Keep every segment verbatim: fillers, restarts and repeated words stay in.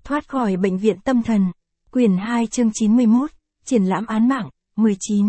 Thoát khỏi bệnh viện tâm thần. Quyển hai chương chín mươi mốt. Triển lãm án mạng. mười chín.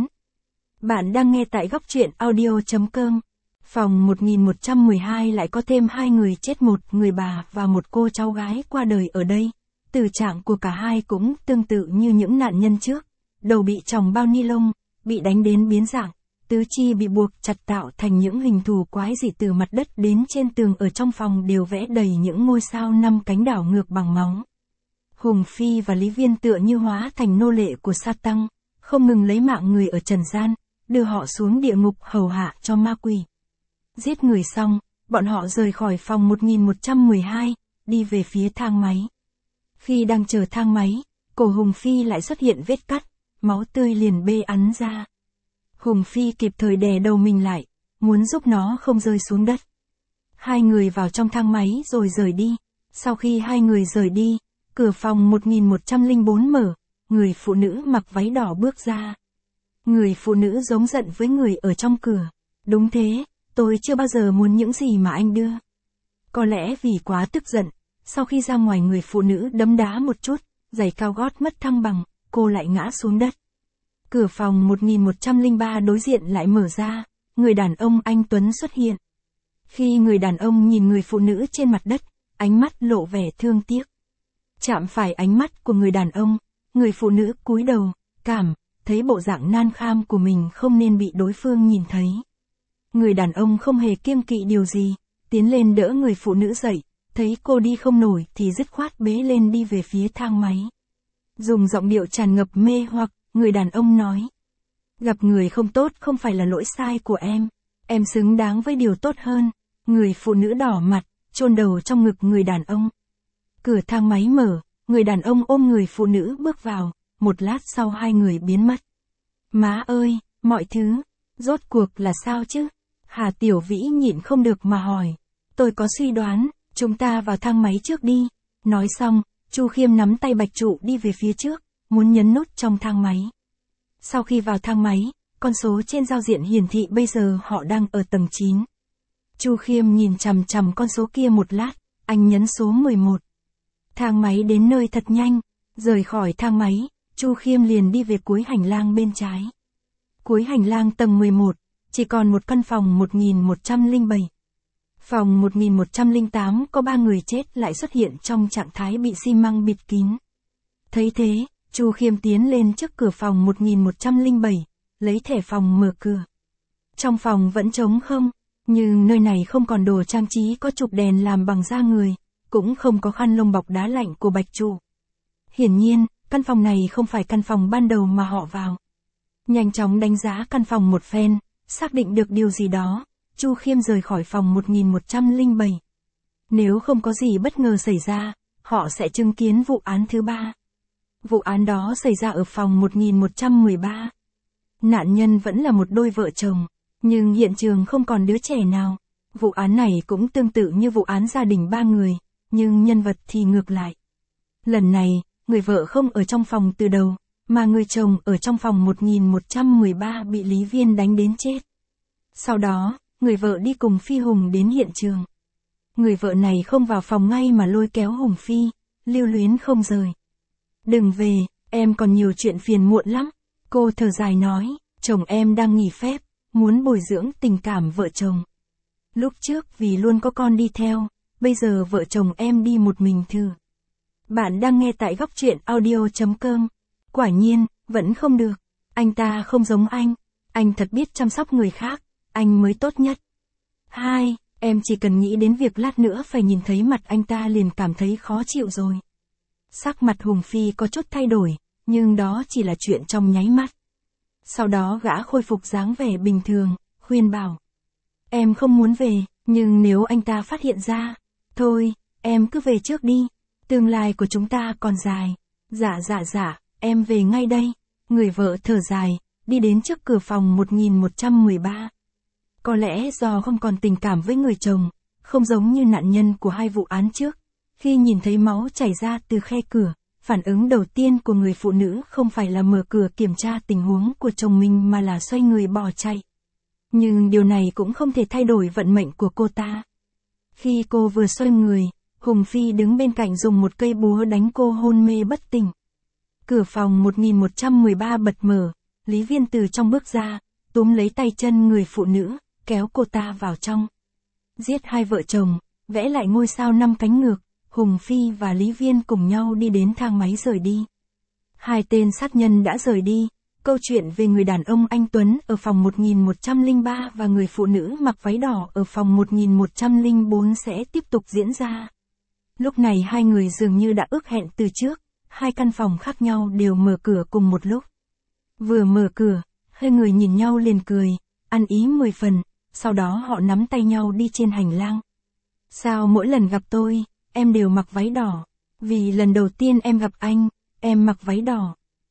Bạn đang nghe tại góc truyện audio chấm com. Phòng một nghìn một trăm mười hai lại có thêm hai người chết, một người bà và một cô cháu gái qua đời ở đây. Tử trạng của cả hai cũng tương tự như những nạn nhân trước. Đầu bị tròng bao ni lông, bị đánh đến biến dạng, tứ chi bị buộc chặt tạo thành những hình thù quái dị, từ mặt đất đến trên tường ở trong phòng đều vẽ đầy những ngôi sao năm cánh đảo ngược bằng máu. Hùng Phi và Lý Viên tựa như hóa thành nô lệ của Sa-tăng, không ngừng lấy mạng người ở trần gian, đưa họ xuống địa ngục hầu hạ cho ma quỷ. Giết người xong, bọn họ rời khỏi phòng một nghìn một trăm mười hai, đi về phía thang máy. Khi đang chờ thang máy, cổ Hùng Phi lại xuất hiện vết cắt, máu tươi liền bê ắn ra. Hùng Phi kịp thời đè đầu mình lại, muốn giúp nó không rơi xuống đất. Hai người vào trong thang máy rồi rời đi. Sau khi hai người rời đi, cửa phòng một nghìn một trăm lẻ bốn mở, người phụ nữ mặc váy đỏ bước ra. Người phụ nữ giống giận với người ở trong cửa. Đúng thế, tôi chưa bao giờ muốn những gì mà anh đưa. Có lẽ vì quá tức giận, sau khi ra ngoài người phụ nữ đấm đá một chút, giày cao gót mất thăng bằng, cô lại ngã xuống đất. Cửa phòng một nghìn một trăm lẻ ba đối diện lại mở ra, người đàn ông anh Tuấn xuất hiện. Khi người đàn ông nhìn người phụ nữ trên mặt đất, ánh mắt lộ vẻ thương tiếc. Chạm phải ánh mắt của người đàn ông, người phụ nữ cúi đầu, cảm thấy bộ dạng nan kham của mình không nên bị đối phương nhìn thấy. Người đàn ông không hề kiêng kỵ điều gì, tiến lên đỡ người phụ nữ dậy, thấy cô đi không nổi thì dứt khoát bế lên đi về phía thang máy. Dùng giọng điệu tràn ngập mê hoặc, người đàn ông nói: gặp người không tốt không phải là lỗi sai của em, em xứng đáng với điều tốt hơn. Người phụ nữ đỏ mặt, chôn đầu trong ngực người đàn ông. Cửa thang máy mở, người đàn ông ôm người phụ nữ bước vào, một lát sau hai người biến mất. Má ơi, mọi thứ, rốt cuộc là sao chứ? Hà Tiểu Vĩ nhịn không được mà hỏi. Tôi có suy đoán, chúng ta vào thang máy trước đi. Nói xong, Chu Khiêm nắm tay Bạch Trụ đi về phía trước, muốn nhấn nút trong thang máy. Sau khi vào thang máy, con số trên giao diện hiển thị bây giờ họ đang ở tầng chín. Chu Khiêm nhìn chằm chằm con số kia một lát, anh nhấn số mười một. Thang máy đến nơi thật nhanh, rời khỏi thang máy, Chu Khiêm liền đi về cuối hành lang bên trái. Cuối hành lang tầng mười một, chỉ còn một căn phòng một nghìn một trăm lẻ bảy. Phòng một nghìn một trăm lẻ tám có ba người chết lại xuất hiện trong trạng thái bị xi măng bịt kín. Thấy thế, Chu Khiêm tiến lên trước cửa phòng một nghìn một trăm lẻ bảy, lấy thẻ phòng mở cửa. Trong phòng vẫn trống không, nhưng nơi này không còn đồ trang trí có chụp đèn làm bằng da người, cũng không có khăn lông bọc đá lạnh của Bạch Trụ. Hiển nhiên, căn phòng này không phải căn phòng ban đầu mà họ vào. Nhanh chóng đánh giá căn phòng một phen, xác định được điều gì đó, Chu Khiêm rời khỏi phòng một nghìn một trăm lẻ bảy. Nếu không có gì bất ngờ xảy ra, họ sẽ chứng kiến vụ án thứ ba. Vụ án đó xảy ra ở phòng một nghìn một trăm mười ba. Nạn nhân vẫn là một đôi vợ chồng, nhưng hiện trường không còn đứa trẻ nào. Vụ án này cũng tương tự như vụ án gia đình ba người, nhưng nhân vật thì ngược lại. Lần này, người vợ không ở trong phòng từ đầu, mà người chồng ở trong phòng một nghìn một trăm mười ba bị Lý Viên đánh đến chết. Sau đó, người vợ đi cùng Phi Hùng đến hiện trường. Người vợ này không vào phòng ngay mà lôi kéo Hùng Phi, lưu luyến không rời. Đừng về, em còn nhiều chuyện phiền muộn lắm. Cô thở dài nói, chồng em đang nghỉ phép, muốn bồi dưỡng tình cảm vợ chồng. Lúc trước vì luôn có con đi theo, bây giờ vợ chồng em đi một mình thử. Bạn đang nghe tại góc truyện audio chấm com. Quả nhiên, vẫn không được. Anh ta không giống anh. Anh thật biết chăm sóc người khác. Anh mới tốt nhất. Hai, em chỉ cần nghĩ đến việc lát nữa phải nhìn thấy mặt anh ta liền cảm thấy khó chịu rồi. Sắc mặt Hùng Phi có chút thay đổi, nhưng đó chỉ là chuyện trong nháy mắt. Sau đó gã khôi phục dáng vẻ bình thường, khuyên bảo. Em không muốn về, nhưng nếu anh ta phát hiện ra, thôi, em cứ về trước đi. Tương lai của chúng ta còn dài. Dạ dạ dạ, em về ngay đây. Người vợ thở dài, đi đến trước cửa phòng một nghìn một trăm mười ba. Có lẽ do không còn tình cảm với người chồng, không giống như nạn nhân của hai vụ án trước. Khi nhìn thấy máu chảy ra từ khe cửa, phản ứng đầu tiên của người phụ nữ không phải là mở cửa kiểm tra tình huống của chồng mình mà là xoay người bỏ chạy. Nhưng điều này cũng không thể thay đổi vận mệnh của cô ta. Khi cô vừa xoay người, Hùng Phi đứng bên cạnh dùng một cây búa đánh cô hôn mê bất tỉnh. Cửa phòng một nghìn một trăm mười ba bật mở, Lý Viên từ trong bước ra, túm lấy tay chân người phụ nữ, kéo cô ta vào trong. Giết hai vợ chồng, vẽ lại ngôi sao năm cánh ngược, Hùng Phi và Lý Viên cùng nhau đi đến thang máy rời đi. Hai tên sát nhân đã rời đi, câu chuyện về người đàn ông anh Tuấn ở phòng một nghìn một trăm lẻ ba và người phụ nữ mặc váy đỏ ở phòng một nghìn một trăm lẻ bốn sẽ tiếp tục diễn ra. Lúc này hai người dường như đã ước hẹn từ trước, hai căn phòng khác nhau đều mở cửa cùng một lúc. Vừa mở cửa, hai người nhìn nhau liền cười, ăn ý mười phần, sau đó họ nắm tay nhau đi trên hành lang. Sao mỗi lần gặp tôi, em đều mặc váy đỏ? Vì lần đầu tiên em gặp anh, em mặc váy đỏ.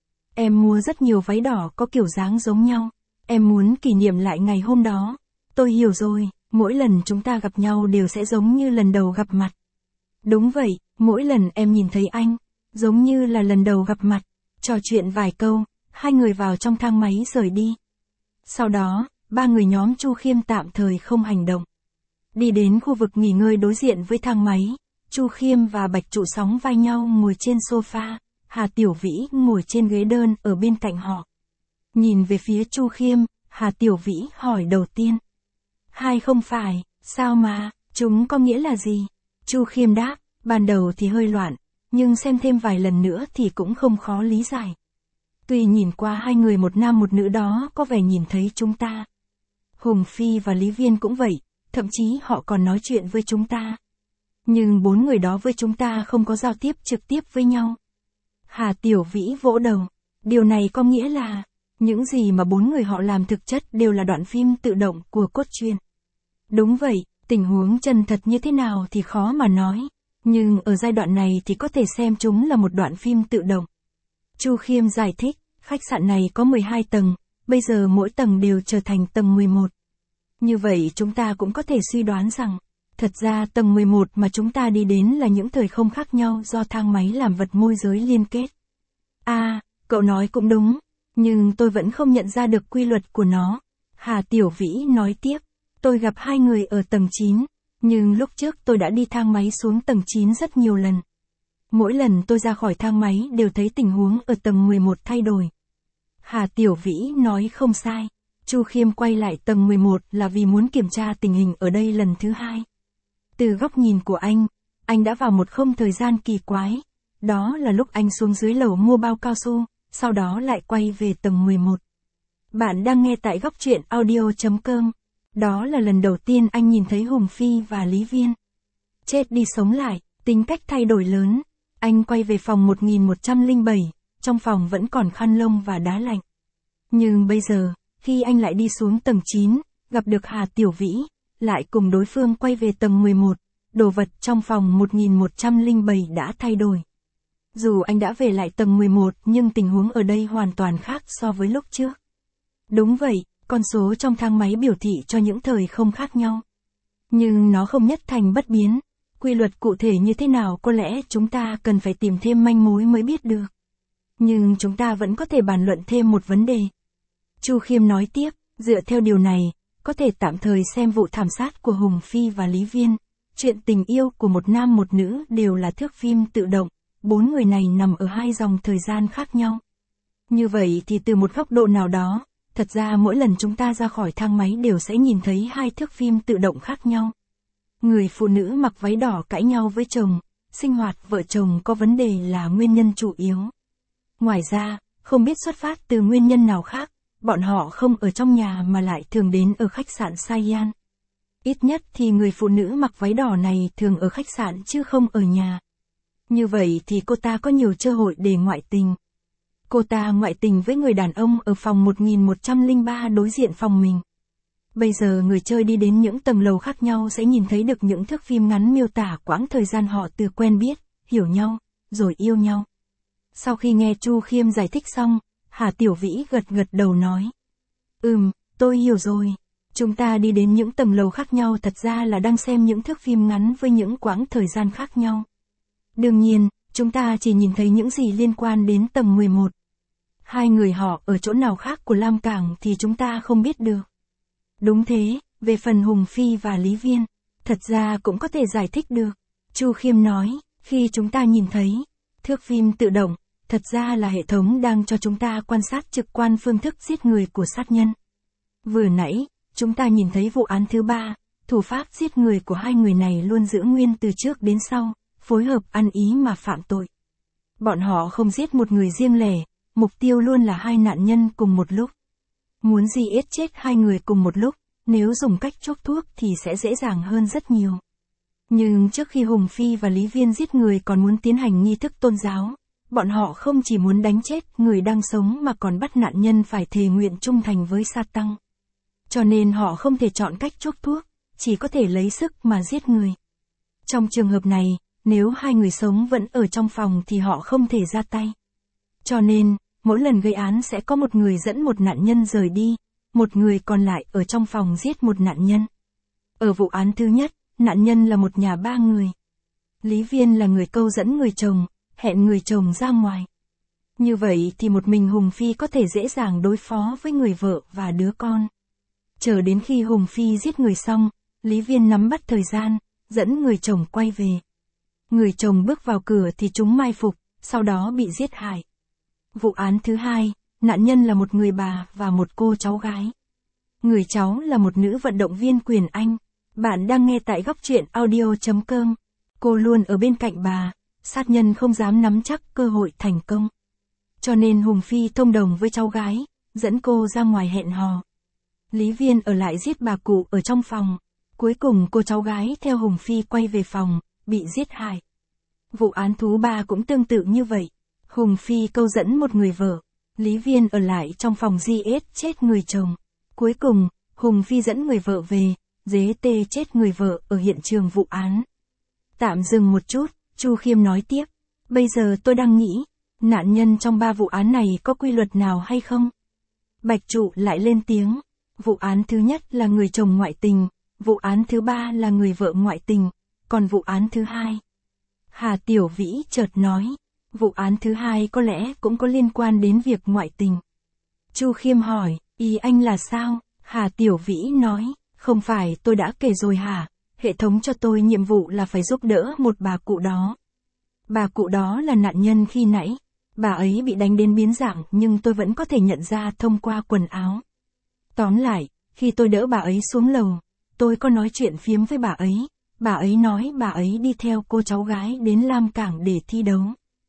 Em mua rất nhiều váy đỏ có kiểu dáng giống nhau. Em muốn kỷ niệm lại ngày hôm đó. Tôi hiểu rồi, mỗi lần chúng ta gặp nhau đều sẽ giống như lần đầu gặp mặt. Đúng vậy, mỗi lần em nhìn thấy anh, giống như là lần đầu gặp mặt. Trò chuyện vài câu, hai người vào trong thang máy rời đi. Sau đó, ba người nhóm Chu Khiêm tạm thời không hành động. Đi đến khu vực nghỉ ngơi đối diện với thang máy, Chu Khiêm và Bạch Trụ sóng vai nhau ngồi trên sofa, Hà Tiểu Vĩ ngồi trên ghế đơn ở bên cạnh họ. Nhìn về phía Chu Khiêm, Hà Tiểu Vĩ hỏi đầu tiên. Hai không phải, sao mà, chúng có nghĩa là gì? Chu Khiêm đáp, ban đầu thì hơi loạn, nhưng xem thêm vài lần nữa thì cũng không khó lý giải. Tuy nhìn qua hai người một nam một nữ đó có vẻ nhìn thấy chúng ta. Hùng Phi và Lý Viên cũng vậy, thậm chí họ còn nói chuyện với chúng ta. Nhưng bốn người đó với chúng ta không có giao tiếp trực tiếp với nhau. Hà Tiểu Vĩ vỗ đầu. Điều này có nghĩa là, những gì mà bốn người họ làm thực chất đều là đoạn phim tự động của cốt truyện. Đúng vậy, tình huống chân thật như thế nào thì khó mà nói. Nhưng ở giai đoạn này thì có thể xem chúng là một đoạn phim tự động. Chu Khiêm giải thích, khách sạn này có mười hai tầng, bây giờ mỗi tầng đều trở thành tầng mười một. Như vậy chúng ta cũng có thể suy đoán rằng, thật ra tầng mười một mà chúng ta đi đến là những thời không khác nhau do thang máy làm vật môi giới liên kết. À, cậu nói cũng đúng, nhưng tôi vẫn không nhận ra được quy luật của nó. Hà Tiểu Vĩ nói tiếp, tôi gặp hai người ở tầng chín, nhưng lúc trước tôi đã đi thang máy xuống tầng chín rất nhiều lần. Mỗi lần tôi ra khỏi thang máy đều thấy tình huống ở tầng mười một thay đổi. Hà Tiểu Vĩ nói không sai. Chu Khiêm quay lại tầng mười một là vì muốn kiểm tra tình hình ở đây lần thứ hai. Từ góc nhìn của anh, anh đã vào một không thời gian kỳ quái. Đó là lúc anh xuống dưới lầu mua bao cao su, sau đó lại quay về tầng mười một. Bạn đang nghe tại góc truyện audio chấm com. Đó là lần đầu tiên anh nhìn thấy Hùng Phi và Lý Viên. Chết đi sống lại, tính cách thay đổi lớn. Anh quay về phòng một nghìn một trăm lẻ bảy, trong phòng vẫn còn khăn lông và đá lạnh. Nhưng bây giờ, khi anh lại đi xuống tầng chín, gặp được Hà Tiểu Vĩ, lại cùng đối phương quay về tầng mười một, đồ vật trong phòng một nghìn một trăm lẻ bảy đã thay đổi. Dù anh đã về lại tầng mười một nhưng tình huống ở đây hoàn toàn khác so với lúc trước. Đúng vậy, con số trong thang máy biểu thị cho những thời không khác nhau. Nhưng nó không nhất thành bất biến. Quy luật cụ thể như thế nào có lẽ chúng ta cần phải tìm thêm manh mối mới biết được. Nhưng chúng ta vẫn có thể bàn luận thêm một vấn đề. Chu Khiêm nói tiếp, dựa theo điều này, có thể tạm thời xem vụ thảm sát của Hùng Phi và Lý Viên. Chuyện tình yêu của một nam một nữ đều là thước phim tự động, bốn người này nằm ở hai dòng thời gian khác nhau. Như vậy thì từ một góc độ nào đó, thật ra mỗi lần chúng ta ra khỏi thang máy đều sẽ nhìn thấy hai thước phim tự động khác nhau. Người phụ nữ mặc váy đỏ cãi nhau với chồng, sinh hoạt vợ chồng có vấn đề là nguyên nhân chủ yếu. Ngoài ra, không biết xuất phát từ nguyên nhân nào khác, bọn họ không ở trong nhà mà lại thường đến ở khách sạn Saiyan. Ít nhất thì người phụ nữ mặc váy đỏ này thường ở khách sạn chứ không ở nhà. Như vậy thì cô ta có nhiều cơ hội để ngoại tình. Cô ta ngoại tình với người đàn ông ở phòng một nghìn một trăm lẻ ba đối diện phòng mình. Bây giờ người chơi đi đến những tầng lầu khác nhau sẽ nhìn thấy được những thước phim ngắn miêu tả quãng thời gian họ từ quen biết, hiểu nhau, rồi yêu nhau. Sau khi nghe Chu Khiêm giải thích xong, Hà Tiểu Vĩ gật gật đầu nói. Ừm, tôi hiểu rồi. Chúng ta đi đến những tầng lầu khác nhau thật ra là đang xem những thước phim ngắn với những quãng thời gian khác nhau. Đương nhiên, chúng ta chỉ nhìn thấy những gì liên quan đến tầng mười một. Hai người họ ở chỗ nào khác của Lam Cảng thì chúng ta không biết được. Đúng thế, về phần Hùng Phi và Lý Viên, thật ra cũng có thể giải thích được. Chu Khiêm nói, khi chúng ta nhìn thấy thước phim tự động, thật ra là hệ thống đang cho chúng ta quan sát trực quan phương thức giết người của sát nhân. Vừa nãy, chúng ta nhìn thấy vụ án thứ ba, thủ pháp giết người của hai người này luôn giữ nguyên từ trước đến sau, phối hợp ăn ý mà phạm tội. Bọn họ không giết một người riêng lẻ, mục tiêu luôn là hai nạn nhân cùng một lúc. Muốn giết chết hai người cùng một lúc, nếu dùng cách chuốc thuốc thì sẽ dễ dàng hơn rất nhiều. Nhưng trước khi Hùng Phi và Lý Viên giết người còn muốn tiến hành nghi thức tôn giáo, bọn họ không chỉ muốn đánh chết người đang sống mà còn bắt nạn nhân phải thề nguyện trung thành với Sa Tăng. Cho nên họ không thể chọn cách chuốc thuốc, chỉ có thể lấy sức mà giết người. Trong trường hợp này, nếu hai người sống vẫn ở trong phòng thì họ không thể ra tay. Cho nên, mỗi lần gây án sẽ có một người dẫn một nạn nhân rời đi, một người còn lại ở trong phòng giết một nạn nhân. Ở vụ án thứ nhất, nạn nhân là một nhà ba người. Lý Viên là người câu dẫn người chồng, hẹn người chồng ra ngoài. Như vậy thì một mình Hùng Phi có thể dễ dàng đối phó với người vợ và đứa con. Chờ đến khi Hùng Phi giết người xong, Lý Viên nắm bắt thời gian, dẫn người chồng quay về. Người chồng bước vào cửa thì chúng mai phục, sau đó bị giết hại. Vụ án thứ hai, nạn nhân là một người bà và một cô cháu gái. Người cháu là một nữ vận động viên quyền Anh. Bạn đang nghe tại góc truyện audio chấm com. Cô luôn ở bên cạnh bà, sát nhân không dám nắm chắc cơ hội thành công. Cho nên Hùng Phi thông đồng với cháu gái, dẫn cô ra ngoài hẹn hò. Lý Viên ở lại giết bà cụ ở trong phòng. Cuối cùng cô cháu gái theo Hùng Phi quay về phòng, bị giết hại. Vụ án thứ ba cũng tương tự như vậy. Hùng Phi câu dẫn một người vợ. Lý Viên ở lại trong phòng giết chết người chồng. Cuối cùng, Hùng Phi dẫn người vợ về, giết tê chết người vợ ở hiện trường vụ án. Tạm dừng một chút, Chu Khiêm nói tiếp. Bây giờ tôi đang nghĩ, nạn nhân trong ba vụ án này có quy luật nào hay không? Bạch Trụ lại lên tiếng. Vụ án thứ nhất là người chồng ngoại tình, vụ án thứ ba là người vợ ngoại tình, còn vụ án thứ hai. Hà Tiểu Vĩ chợt nói, vụ án thứ hai có lẽ cũng có liên quan đến việc ngoại tình. Chu Khiêm hỏi, ý anh là sao? Hà Tiểu Vĩ nói, không phải tôi đã kể rồi hả? Hệ thống cho tôi nhiệm vụ là phải giúp đỡ một bà cụ đó. Bà cụ đó là nạn nhân khi nãy. Bà ấy bị đánh đến biến dạng nhưng tôi vẫn có thể nhận ra thông qua quần áo. Tóm lại, khi tôi đỡ bà ấy xuống lầu, tôi có nói chuyện phiếm với bà ấy. Bà ấy nói bà ấy đi theo cô cháu gái đến Lam Cảng để thi đấu.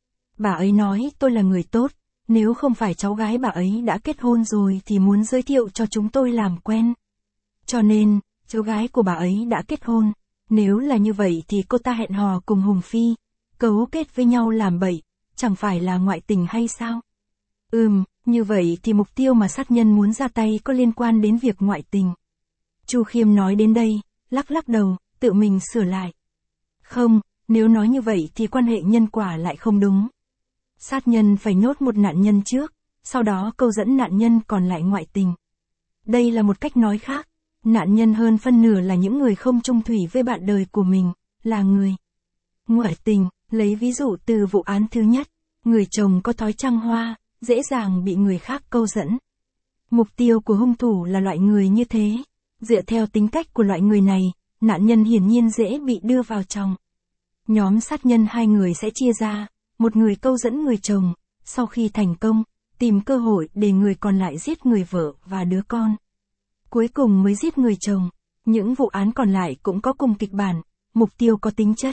Bà ấy nói tôi là người tốt, nếu không phải cháu gái bà ấy đã kết hôn rồi thì muốn giới thiệu cho chúng tôi làm quen. Cho nên, cháu gái của bà ấy đã kết hôn, nếu là như vậy thì cô ta hẹn hò cùng Hùng Phi, cấu kết với nhau làm bậy, chẳng phải là ngoại tình hay sao? Ừm, như vậy thì mục tiêu mà sát nhân muốn ra tay có liên quan đến việc ngoại tình. Chu Khiêm nói đến đây, lắc lắc đầu, tự mình sửa lại. Không, nếu nói như vậy thì quan hệ nhân quả lại không đúng. Sát nhân phải nhốt một nạn nhân trước, sau đó câu dẫn nạn nhân còn lại ngoại tình. Đây là một cách nói khác. Nạn nhân hơn phân nửa là những người không chung thủy với bạn đời của mình, là người ngoại tình. Lấy ví dụ từ vụ án thứ nhất, người chồng có thói trăng hoa, dễ dàng bị người khác câu dẫn. Mục tiêu của hung thủ là loại người như thế. Dựa theo tính cách của loại người này, nạn nhân hiển nhiên dễ bị đưa vào trong. Nhóm sát nhân hai người sẽ chia ra, một người câu dẫn người chồng, sau khi thành công, tìm cơ hội để người còn lại giết người vợ và đứa con. Cuối cùng mới giết người chồng. Những vụ án còn lại cũng có cùng kịch bản, mục tiêu có tính chất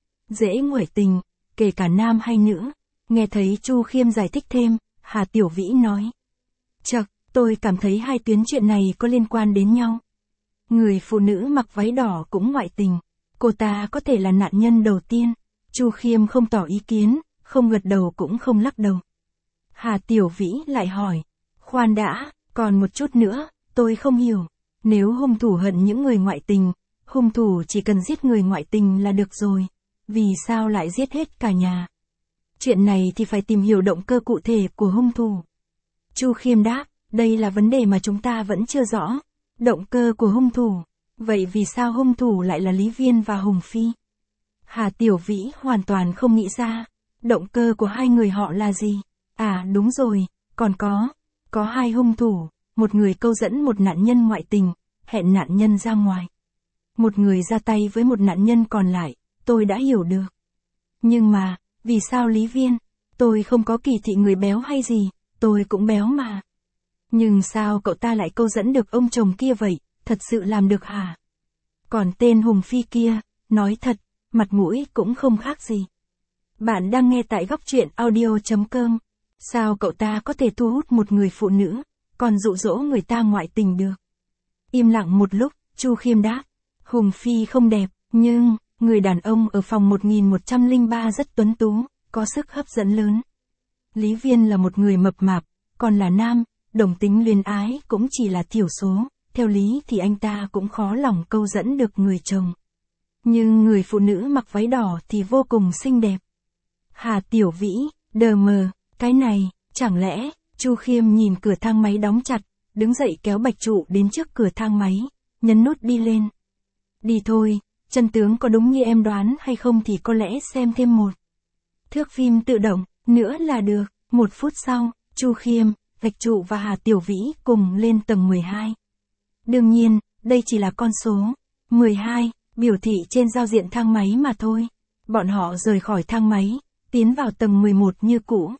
dễ ngoại tình, kể cả nam hay nữ. Nghe thấy Chu Khiêm giải thích thêm, Hà Tiểu Vĩ nói. Chậc, tôi cảm thấy hai tuyến chuyện này có liên quan đến nhau. Người phụ nữ mặc váy đỏ cũng ngoại tình. Cô ta có thể là nạn nhân đầu tiên. Chu Khiêm không tỏ ý kiến, không gật đầu cũng không lắc đầu. Hà Tiểu Vĩ lại hỏi. Khoan đã, còn một chút nữa, tôi không hiểu. Nếu hung thủ hận những người ngoại tình, hung thủ chỉ cần giết người ngoại tình là được rồi. Vì sao lại giết hết cả nhà? Chuyện này thì phải tìm hiểu động cơ cụ thể của hung thủ. Chu Khiêm đáp, đây là vấn đề mà chúng ta vẫn chưa rõ. Động cơ của hung thủ. Vậy vì sao hung thủ lại là Lý Viên và Hùng Phi? Hà Tiểu Vĩ hoàn toàn không nghĩ ra. Động cơ của hai người họ là gì? À đúng rồi, còn có. Có hai hung thủ. Một người câu dẫn một nạn nhân ngoại tình, hẹn nạn nhân ra ngoài. Một người ra tay với một nạn nhân còn lại, tôi đã hiểu được. Nhưng mà, vì sao Lý Viên? Tôi không có kỳ thị người béo hay gì, tôi cũng béo mà. Nhưng sao cậu ta lại câu dẫn được ông chồng kia vậy, thật sự làm được hả? Còn tên Hùng Phi kia, nói thật, mặt mũi cũng không khác gì. Bạn đang nghe tại góc truyện audio chấm com. Sao cậu ta có thể thu hút một người phụ nữ, còn dụ dỗ người ta ngoại tình được? Im lặng một lúc, Chu Khiêm đáp. Hùng Phi không đẹp, nhưng, người đàn ông ở phòng một nghìn một trăm lẻ ba rất tuấn tú, có sức hấp dẫn lớn. Lý Viên là một người mập mạp, còn là nam, đồng tính luyến ái cũng chỉ là thiểu số, theo lý thì anh ta cũng khó lòng câu dẫn được người chồng. Nhưng người phụ nữ mặc váy đỏ thì vô cùng xinh đẹp. Hà Tiểu Vĩ, đờ mờ, cái này, chẳng lẽ, Chu Khiêm nhìn cửa thang máy đóng chặt, đứng dậy kéo Bạch Trụ đến trước cửa thang máy, nhấn nút đi lên. Đi thôi, chân tướng có đúng như em đoán hay không thì có lẽ xem thêm một thước phim tự động, nữa là được. Một phút sau, Chu Khiêm, Bạch Trụ và Hà Tiểu Vĩ cùng lên tầng mười hai. Đương nhiên, đây chỉ là con số mười hai, biểu thị trên giao diện thang máy mà thôi. Bọn họ rời khỏi thang máy, tiến vào tầng mười một như cũ.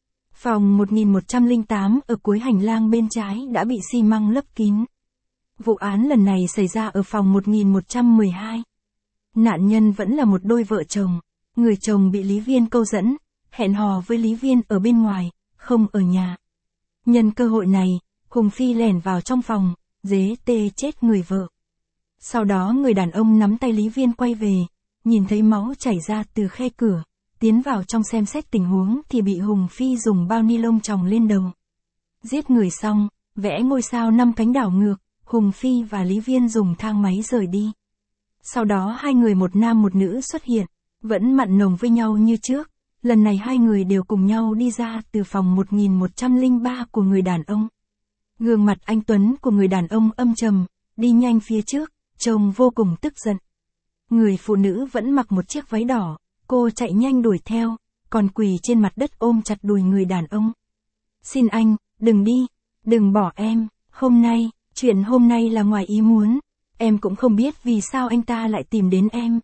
Phòng một nghìn một trăm lẻ tám ở cuối hành lang bên trái đã bị xi măng lấp kín. Vụ án lần này xảy ra ở phòng một nghìn một trăm mười hai. Nạn nhân vẫn là một đôi vợ chồng. Người chồng bị Lý Viên câu dẫn, hẹn hò với Lý Viên ở bên ngoài, không ở nhà. Nhân cơ hội này, Hùng Phi lẻn vào trong phòng, dế tê chết người vợ. Sau đó người đàn ông nắm tay Lý Viên quay về, nhìn thấy máu chảy ra từ khe cửa, tiến vào trong xem xét tình huống thì bị Hùng Phi dùng bao ni lông chồng lên đầu. Giết người xong, vẽ ngôi sao năm cánh đảo ngược, Hùng Phi và Lý Viên dùng thang máy rời đi. Sau đó hai người một nam một nữ xuất hiện, vẫn mặn nồng với nhau như trước. Lần này hai người đều cùng nhau đi ra từ phòng một nghìn một trăm lẻ ba của người đàn ông. Gương mặt anh tuấn của người đàn ông âm trầm, đi nhanh phía trước, trông vô cùng tức giận. Người phụ nữ vẫn mặc một chiếc váy đỏ, cô chạy nhanh đuổi theo, còn quỳ trên mặt đất ôm chặt đùi người đàn ông. Xin anh, đừng đi, đừng bỏ em, hôm nay, chuyện hôm nay là ngoài ý muốn, em cũng không biết vì sao anh ta lại tìm đến em.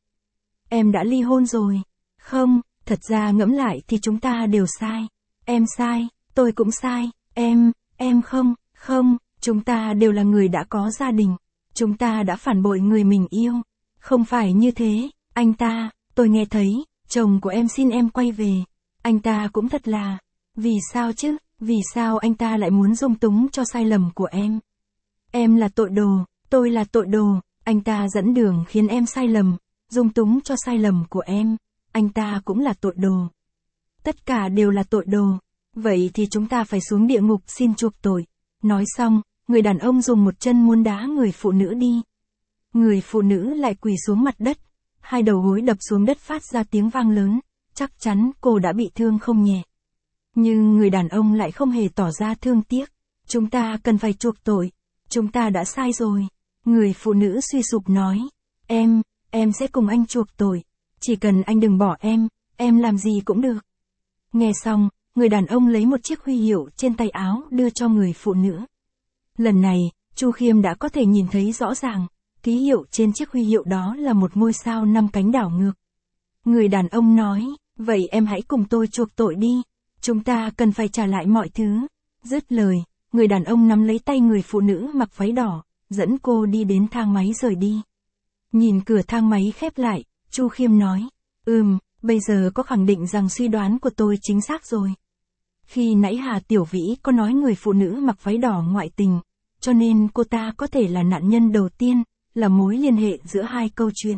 Em đã ly hôn rồi. Không, thật ra ngẫm lại thì chúng ta đều sai. Em sai, tôi cũng sai, em, em không, không, chúng ta đều là người đã có gia đình. Chúng ta đã phản bội người mình yêu. Không phải như thế, anh ta, tôi nghe thấy, chồng của em xin em quay về. Anh ta cũng thật là, vì sao chứ, vì sao anh ta lại muốn dung túng cho sai lầm của em? Em là tội đồ, tôi là tội đồ, anh ta dẫn đường khiến em sai lầm, dung túng cho sai lầm của em, anh ta cũng là tội đồ. Tất cả đều là tội đồ, vậy thì chúng ta phải xuống địa ngục xin chuộc tội. Nói xong, người đàn ông dùng một chân muốn đá người phụ nữ đi. Người phụ nữ lại quỳ xuống mặt đất, hai đầu gối đập xuống đất phát ra tiếng vang lớn, chắc chắn cô đã bị thương không nhẹ. Nhưng người đàn ông lại không hề tỏ ra thương tiếc. Chúng ta cần phải chuộc tội, chúng ta đã sai rồi. Người phụ nữ suy sụp nói, em, em sẽ cùng anh chuộc tội, chỉ cần anh đừng bỏ em, em làm gì cũng được. Nghe xong, người đàn ông lấy một chiếc huy hiệu trên tay áo đưa cho người phụ nữ. Lần này, Chu Khiêm đã có thể nhìn thấy rõ ràng, ký hiệu trên chiếc huy hiệu đó là một ngôi sao năm cánh đảo ngược. Người đàn ông nói, vậy em hãy cùng tôi chuộc tội đi, chúng ta cần phải trả lại mọi thứ. Dứt lời, người đàn ông nắm lấy tay người phụ nữ mặc váy đỏ, dẫn cô đi đến thang máy rời đi. Nhìn cửa thang máy khép lại, Chu Khiêm nói, ừm, bây giờ có khẳng định rằng suy đoán của tôi chính xác rồi. Khi nãy Hà Tiểu Vĩ có nói người phụ nữ mặc váy đỏ ngoại tình, cho nên cô ta có thể là nạn nhân đầu tiên, là mối liên hệ giữa hai câu chuyện.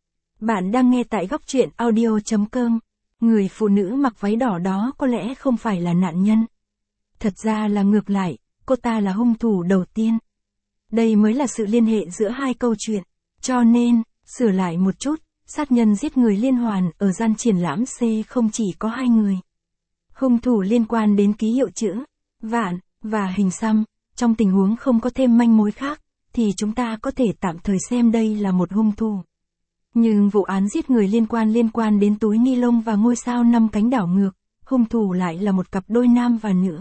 Bạn đang nghe tại góc truyện audio chấm com. Người phụ nữ mặc váy đỏ đó có lẽ không phải là nạn nhân. Thật ra là ngược lại, cô ta là hung thủ đầu tiên. Đây mới là sự liên hệ giữa hai câu chuyện. Cho nên, sửa lại một chút, sát nhân giết người liên hoàn ở gian triển lãm C không chỉ có hai người. Hung thủ liên quan đến ký hiệu chữ, vạn, và hình xăm, trong tình huống không có thêm manh mối khác, thì chúng ta có thể tạm thời xem đây là một hung thủ. Nhưng vụ án giết người liên quan liên quan đến túi ni lông và ngôi sao năm cánh đảo ngược, hung thủ lại là một cặp đôi nam và nữ.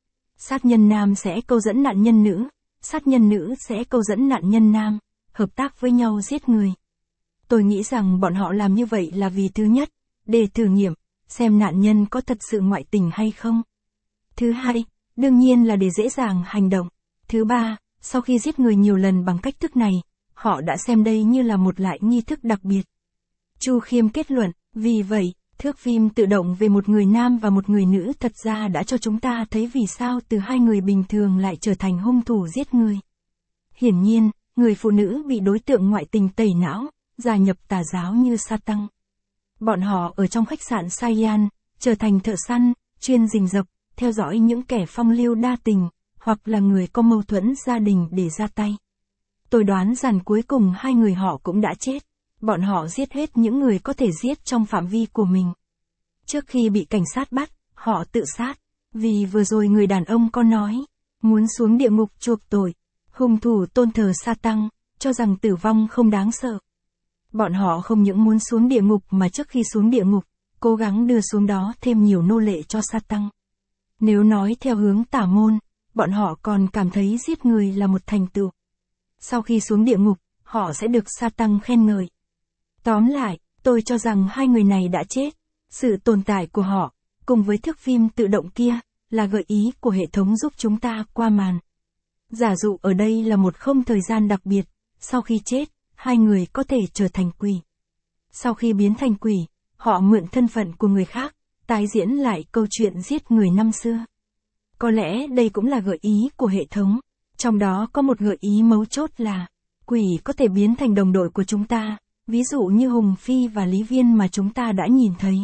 Sát nhân nam sẽ câu dẫn nạn nhân nữ, sát nhân nữ sẽ câu dẫn nạn nhân nam, hợp tác với nhau giết người. Tôi nghĩ rằng bọn họ làm như vậy là vì thứ nhất, để thử nghiệm, xem nạn nhân có thật sự ngoại tình hay không. Thứ hai, đương nhiên là để dễ dàng hành động. Thứ ba, sau khi giết người nhiều lần bằng cách thức này, họ đã xem đây như là một loại nghi thức đặc biệt. Chu Khiêm kết luận, vì vậy, thước phim tự động về một người nam và một người nữ thật ra đã cho chúng ta thấy vì sao từ hai người bình thường lại trở thành hung thủ giết người. Hiển nhiên, người phụ nữ bị đối tượng ngoại tình tẩy não, gia nhập tà giáo như Satan. Bọn họ ở trong khách sạn Saiyan, trở thành thợ săn, chuyên rình rập, theo dõi những kẻ phong lưu đa tình, hoặc là người có mâu thuẫn gia đình để ra tay. Tôi đoán rằng cuối cùng hai người họ cũng đã chết. Bọn họ giết hết những người có thể giết trong phạm vi của mình. Trước khi bị cảnh sát bắt, họ tự sát. Vì vừa rồi người đàn ông có nói, muốn xuống địa ngục chuộc tội. Hung thủ tôn thờ Satan, cho rằng tử vong không đáng sợ. Bọn họ không những muốn xuống địa ngục mà trước khi xuống địa ngục, cố gắng đưa xuống đó thêm nhiều nô lệ cho Satan. Nếu nói theo hướng tà môn, bọn họ còn cảm thấy giết người là một thành tựu. Sau khi xuống địa ngục, họ sẽ được Satan khen ngợi. Tóm lại, tôi cho rằng hai người này đã chết. Sự tồn tại của họ, cùng với thước phim tự động kia, là gợi ý của hệ thống giúp chúng ta qua màn. Giả dụ ở đây là một không thời gian đặc biệt, sau khi chết, hai người có thể trở thành quỷ. Sau khi biến thành quỷ, họ mượn thân phận của người khác, tái diễn lại câu chuyện giết người năm xưa. Có lẽ đây cũng là gợi ý của hệ thống, trong đó có một gợi ý mấu chốt là, quỷ có thể biến thành đồng đội của chúng ta. Ví dụ như Hùng Phi và Lý Viên mà chúng ta đã nhìn thấy.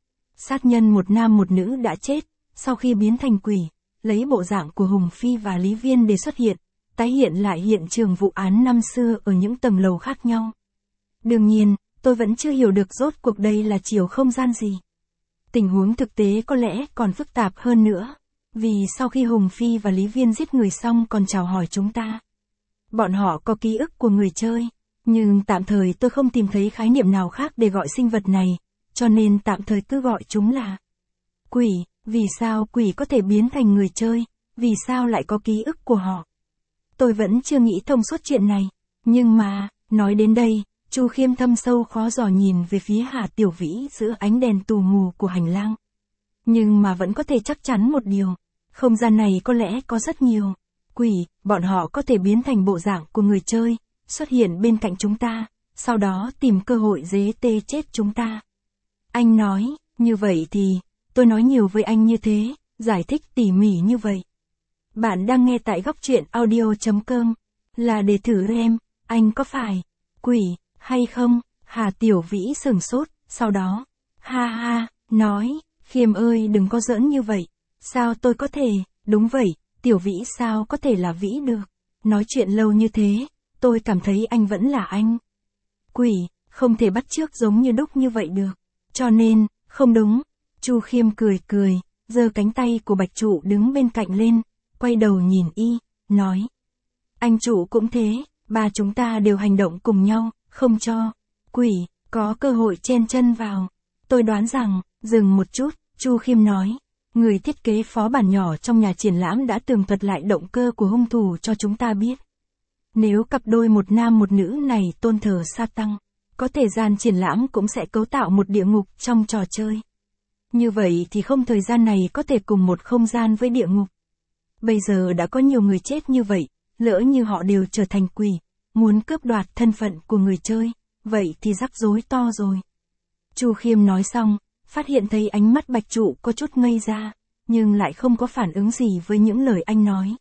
Sát nhân một nam một nữ đã chết, sau khi biến thành quỷ, lấy bộ dạng của Hùng Phi và Lý Viên để xuất hiện, tái hiện lại hiện trường vụ án năm xưa ở những tầng lầu khác nhau. Đương nhiên, tôi vẫn chưa hiểu được rốt cuộc đây là chiều không gian gì. Tình huống thực tế có lẽ còn phức tạp hơn nữa, vì sau khi Hùng Phi và Lý Viên giết người xong còn chào hỏi chúng ta. Bọn họ có ký ức của người chơi. Nhưng tạm thời tôi không tìm thấy khái niệm nào khác để gọi sinh vật này, cho nên tạm thời cứ gọi chúng là quỷ. Vì sao quỷ có thể biến thành người chơi, vì sao lại có ký ức của họ? Tôi vẫn chưa nghĩ thông suốt chuyện này, nhưng mà, nói đến đây, Chu Khiêm thâm sâu khó dò nhìn về phía Hà Tiểu Vĩ giữa ánh đèn tù mù của hành lang. Nhưng mà vẫn có thể chắc chắn một điều, không gian này có lẽ có rất nhiều quỷ, bọn họ có thể biến thành bộ dạng của người chơi, xuất hiện bên cạnh chúng ta, sau đó tìm cơ hội dế tê chết chúng ta. Anh nói, như vậy thì, tôi nói nhiều với anh như thế, giải thích tỉ mỉ như vậy. Bạn đang nghe tại góc truyện audio chấm com, là để thử em, anh có phải quỷ hay không? Hà Tiểu Vĩ sửng sốt, sau đó, ha ha, nói, Khiêm ơi đừng có giỡn như vậy, sao tôi có thể, đúng vậy, Tiểu Vĩ sao có thể là Vĩ được, nói chuyện lâu như thế. Tôi cảm thấy anh vẫn là anh. Quỷ, không thể bắt chước giống như đúc như vậy được. Cho nên, không đúng. Chu Khiêm cười cười, giơ cánh tay của Bạch Trụ đứng bên cạnh lên, quay đầu nhìn y, nói. Anh Trụ cũng thế, ba chúng ta đều hành động cùng nhau, không cho quỷ có cơ hội chen chân vào. Tôi đoán rằng, dừng một chút, Chu Khiêm nói. Người thiết kế phó bản nhỏ trong nhà triển lãm đã tường thuật lại động cơ của hung thủ cho chúng ta biết. Nếu cặp đôi một nam một nữ này tôn thờ Satan, có thể gian triển lãm cũng sẽ cấu tạo một địa ngục trong trò chơi. Như vậy thì không thời gian này có thể cùng một không gian với địa ngục. Bây giờ đã có nhiều người chết như vậy, lỡ như họ đều trở thành quỷ, muốn cướp đoạt thân phận của người chơi, vậy thì rắc rối to rồi. Chu Khiêm nói xong, phát hiện thấy ánh mắt Bạch Trụ có chút ngây ra, nhưng lại không có phản ứng gì với những lời anh nói.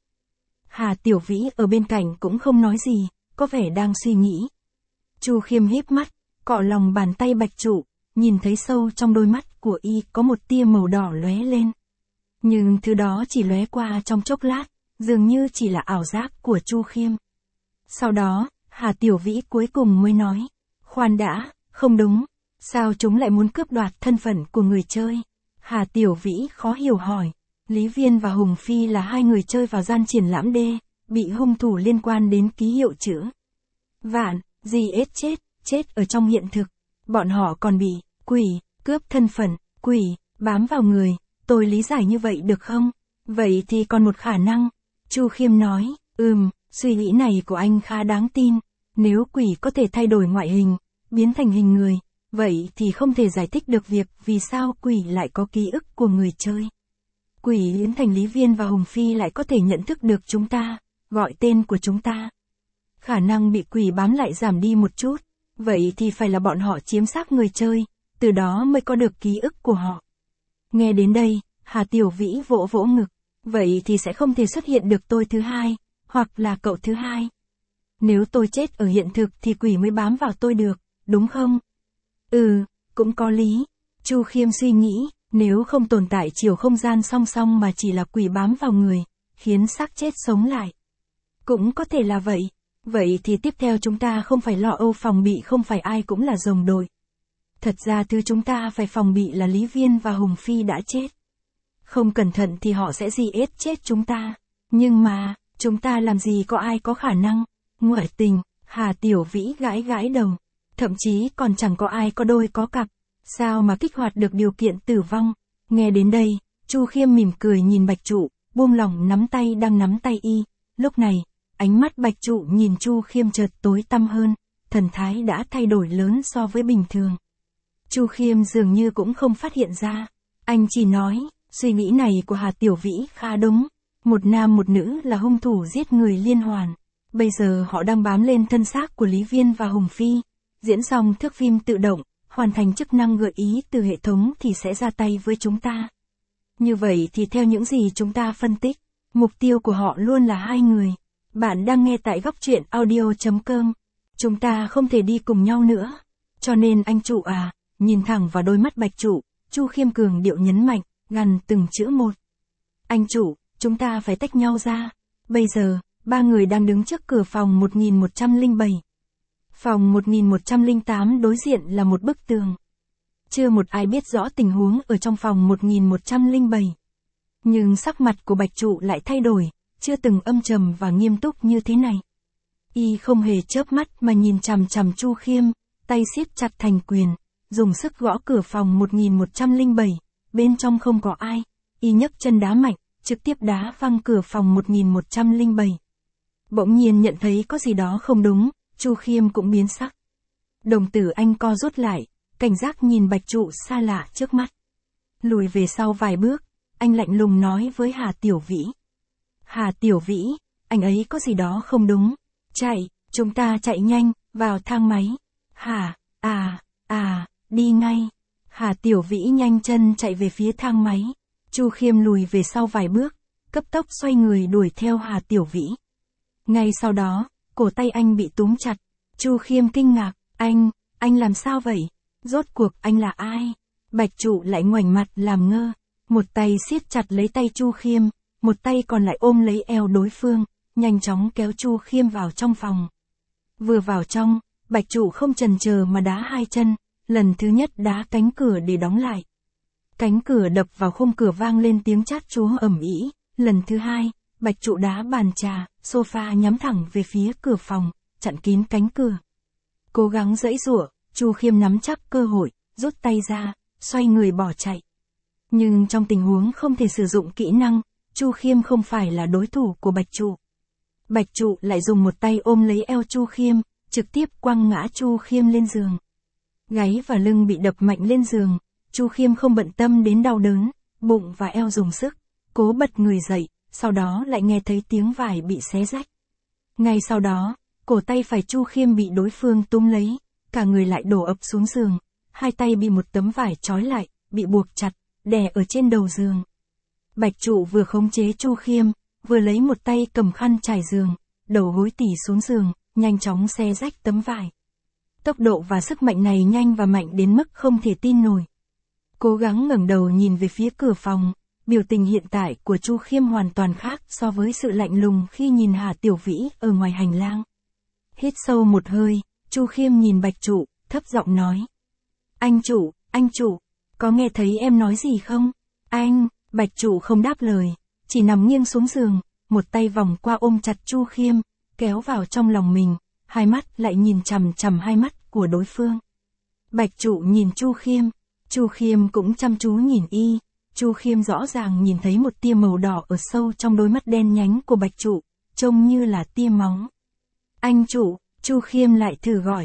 Hà Tiểu Vĩ ở bên cạnh cũng không nói gì, có vẻ đang suy nghĩ. Chu Khiêm híp mắt, cọ lòng bàn tay Bạch Trụ, nhìn thấy sâu trong đôi mắt của y có một tia màu đỏ lóe lên. Nhưng thứ đó chỉ lóe qua trong chốc lát, dường như chỉ là ảo giác của Chu Khiêm. Sau đó, Hà Tiểu Vĩ cuối cùng mới nói, khoan đã, không đúng, sao chúng lại muốn cướp đoạt thân phận của người chơi? Hà Tiểu Vĩ khó hiểu hỏi. Lý Viên và Hùng Phi là hai người chơi vào gian triển lãm D, bị hung thủ liên quan đến ký hiệu chữ vạn, gì ết chết, chết ở trong hiện thực. Bọn họ còn bị quỷ, cướp thân phận, quỷ, bám vào người, tôi lý giải như vậy được không? Vậy thì còn một khả năng. Chu Khiêm nói, ừm, suy nghĩ này của anh khá đáng tin. Nếu quỷ có thể thay đổi ngoại hình, biến thành hình người, vậy thì không thể giải thích được việc vì sao quỷ lại có ký ức của người chơi. Quỷ biến thành Lý Viên và Hùng Phi lại có thể nhận thức được chúng ta, gọi tên của chúng ta. Khả năng bị quỷ bám lại giảm đi một chút, vậy thì phải là bọn họ chiếm xác người chơi, từ đó mới có được ký ức của họ. Nghe đến đây, Hà Tiểu Vĩ vỗ vỗ ngực, vậy thì sẽ không thể xuất hiện được tôi thứ hai, hoặc là cậu thứ hai. Nếu tôi chết ở hiện thực thì quỷ mới bám vào tôi được, đúng không? Ừ, cũng có lý. Chu Khiêm suy nghĩ, nếu không tồn tại chiều không gian song song mà chỉ là quỷ bám vào người, khiến xác chết sống lại. Cũng có thể là vậy. Vậy thì tiếp theo chúng ta không phải lo âu phòng bị không phải ai cũng là rồng đội. Thật ra thứ chúng ta phải phòng bị là Lý Viên và Hùng Phi đã chết. Không cẩn thận thì họ sẽ di ết chết chúng ta. Nhưng mà, chúng ta làm gì có ai có khả năng. Ngoại tình, Hà Tiểu Vĩ gãi gãi đầu. Thậm chí còn chẳng có ai có đôi có cặp. Sao mà kích hoạt được điều kiện tử vong. Nghe đến đây, Chu Khiêm mỉm cười nhìn Bạch Trụ, buông lỏng nắm tay đang nắm tay y. Lúc này, ánh mắt Bạch Trụ nhìn Chu Khiêm chợt tối tăm hơn, thần thái đã thay đổi lớn so với bình thường. Chu Khiêm dường như cũng không phát hiện ra. Anh chỉ nói, suy nghĩ này của Hà Tiểu Vĩ khá đúng. Một nam một nữ là hung thủ giết người liên hoàn. Bây giờ họ đang bám lên thân xác của Lý Viên và Hùng Phi. Diễn xong thước phim tự động, hoàn thành chức năng gợi ý từ hệ thống thì sẽ ra tay với chúng ta. Như vậy thì theo những gì chúng ta phân tích, mục tiêu của họ luôn là hai người. Bạn đang nghe tại góc truyện audio chấm com. Chúng ta không thể đi cùng nhau nữa. Cho nên anh Trụ à, nhìn thẳng vào đôi mắt Bạch Trụ, Chu Khiêm cường điệu nhấn mạnh, gằn từng chữ một. Anh Trụ, chúng ta phải tách nhau ra. Bây giờ, ba người đang đứng trước cửa phòng một nghìn một trăm lẻ bảy. Phòng một nghìn một trăm lẻ tám đối diện là một bức tường. Chưa một ai biết rõ tình huống ở trong phòng một nghìn một trăm lẻ bảy. Nhưng sắc mặt của Bạch Trụ lại thay đổi, chưa từng âm trầm và nghiêm túc như thế này. Y không hề chớp mắt mà nhìn chằm chằm Chu Khiêm, tay siết chặt thành quyền, dùng sức gõ cửa phòng một nghìn một trăm lẻ bảy, bên trong không có ai. Y nhấc chân đá mạnh, trực tiếp đá văng cửa phòng một nghìn một trăm lẻ bảy. Bỗng nhiên nhận thấy có gì đó không đúng, Chu Khiêm cũng biến sắc. Đồng tử anh co rút lại, cảnh giác nhìn Bạch Trụ xa lạ trước mắt. Lùi về sau vài bước, anh lạnh lùng nói với Hà Tiểu Vĩ. Hà Tiểu Vĩ, anh ấy có gì đó không đúng. Chạy, chúng ta chạy nhanh, vào thang máy. Hà, à, à, đi ngay. Hà Tiểu Vĩ nhanh chân chạy về phía thang máy. Chu Khiêm lùi về sau vài bước, cấp tốc xoay người đuổi theo Hà Tiểu Vĩ. Ngay sau đó, cổ tay anh bị túm chặt. Chu Khiêm kinh ngạc, anh, anh làm sao vậy? Rốt cuộc anh là ai? Bạch Trụ lại ngoảnh mặt làm ngơ. Một tay siết chặt lấy tay Chu Khiêm, một tay còn lại ôm lấy eo đối phương, nhanh chóng kéo Chu Khiêm vào trong phòng. Vừa vào trong, Bạch Trụ không chần chờ mà đá hai chân, lần thứ nhất đá cánh cửa để đóng lại. Cánh cửa đập vào khung cửa vang lên tiếng chát chúa ầm ĩ. Lần thứ hai, Bạch Trụ đá bàn trà, sofa nhắm thẳng về phía cửa phòng, chặn kín cánh cửa. Cố gắng giãy giụa, Chu Khiêm nắm chắc cơ hội, rút tay ra, xoay người bỏ chạy. Nhưng trong tình huống không thể sử dụng kỹ năng, Chu Khiêm không phải là đối thủ của Bạch Trụ. Bạch Trụ lại dùng một tay ôm lấy eo Chu Khiêm, trực tiếp quăng ngã Chu Khiêm lên giường. Gáy và lưng bị đập mạnh lên giường, Chu Khiêm không bận tâm đến đau đớn, bụng và eo dùng sức, cố bật người dậy, sau đó lại nghe thấy tiếng vải bị xé rách. Ngay sau đó, cổ tay phải Chu Khiêm bị đối phương túm lấy, cả người lại đổ ập xuống giường, hai tay bị một tấm vải trói lại, bị buộc chặt, đè ở trên đầu giường. Bạch Trụ vừa khống chế Chu Khiêm, vừa lấy một tay cầm khăn trải giường, đầu gối tỉ xuống giường, nhanh chóng xé rách tấm vải. Tốc độ và sức mạnh này nhanh và mạnh đến mức không thể tin nổi. Cố gắng ngẩng đầu nhìn về phía cửa phòng, biểu tình hiện tại của Chu Khiêm hoàn toàn khác so với sự lạnh lùng khi nhìn Hà Tiểu Vĩ ở ngoài hành lang. Hít sâu một hơi, Chu Khiêm nhìn Bạch Trụ, thấp giọng nói. Anh Trụ, anh Trụ, có nghe thấy em nói gì không? Anh, Bạch Trụ không đáp lời, chỉ nằm nghiêng xuống giường, một tay vòng qua ôm chặt Chu Khiêm, kéo vào trong lòng mình, hai mắt lại nhìn chằm chằm hai mắt của đối phương. Bạch Trụ nhìn Chu Khiêm, Chu Khiêm cũng chăm chú nhìn y, Chu Khiêm rõ ràng nhìn thấy một tia màu đỏ ở sâu trong đôi mắt đen nhánh của Bạch Trụ, trông như là tia máu. Anh Trụ, Chu Khiêm lại thử gọi.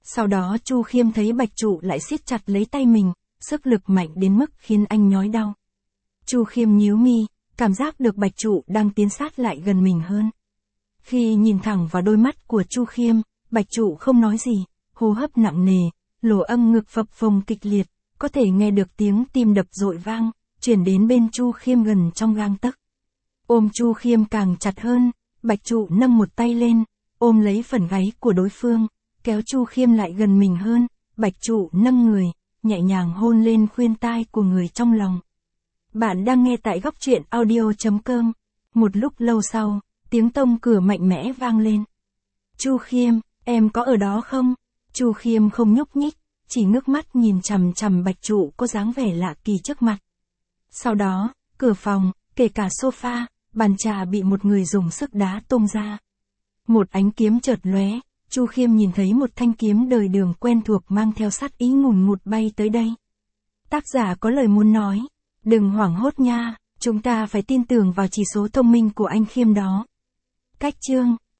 Sau đó Chu Khiêm thấy Bạch Trụ lại siết chặt lấy tay mình, sức lực mạnh đến mức khiến anh nhói đau. Chu Khiêm nhíu mi, cảm giác được Bạch Trụ đang tiến sát lại gần mình hơn. Khi nhìn thẳng vào đôi mắt của Chu Khiêm, Bạch Trụ không nói gì, hô hấp nặng nề, lỗ âm ngực phập phồng kịch liệt, có thể nghe được tiếng tim đập dội vang, truyền đến bên Chu Khiêm gần trong gang tấc. Ôm Chu Khiêm càng chặt hơn, Bạch Trụ nâng một tay lên, ôm lấy phần gáy của đối phương, kéo Chu Khiêm lại gần mình hơn, Bạch Trụ nâng người, nhẹ nhàng hôn lên khuyên tai của người trong lòng. Bạn đang nghe tại góc truyện audio chấm com. Một lúc lâu sau, tiếng tông cửa mạnh mẽ vang lên. Chu Khiêm, em có ở đó không? Chu Khiêm không nhúc nhích, chỉ ngước mắt nhìn chằm chằm Bạch Trụ có dáng vẻ lạ kỳ trước mặt. Sau đó, cửa phòng, kể cả sofa, bàn trà bị một người dùng sức đá tung ra. Một ánh kiếm chợt lóe, Chu Khiêm nhìn thấy một thanh kiếm đời đường quen thuộc mang theo sát ý ngùn ngụt bay tới đây. Tác giả có lời muốn nói, đừng hoảng hốt nha, chúng ta phải tin tưởng vào chỉ số thông minh của anh Khiêm đó. Cách chương